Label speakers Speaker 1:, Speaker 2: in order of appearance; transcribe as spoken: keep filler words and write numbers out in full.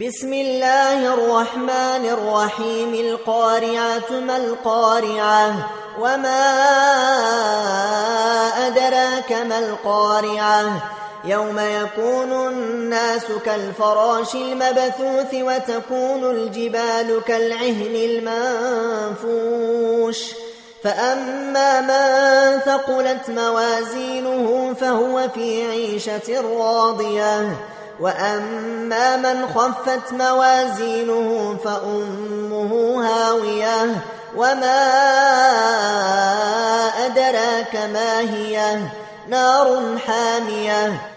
Speaker 1: بسم الله الرحمن الرحيم القارعة ما القارعة وما أدراك ما القارعة يوم يكون الناس كالفراش المبثوث وتكون الجبال كالعهن المنفوش فأما من ثقلت موازينه فهو في عيشة راضية وأما من خفت موازينه فأمه هاوية وما أدراك ما هي نار حامية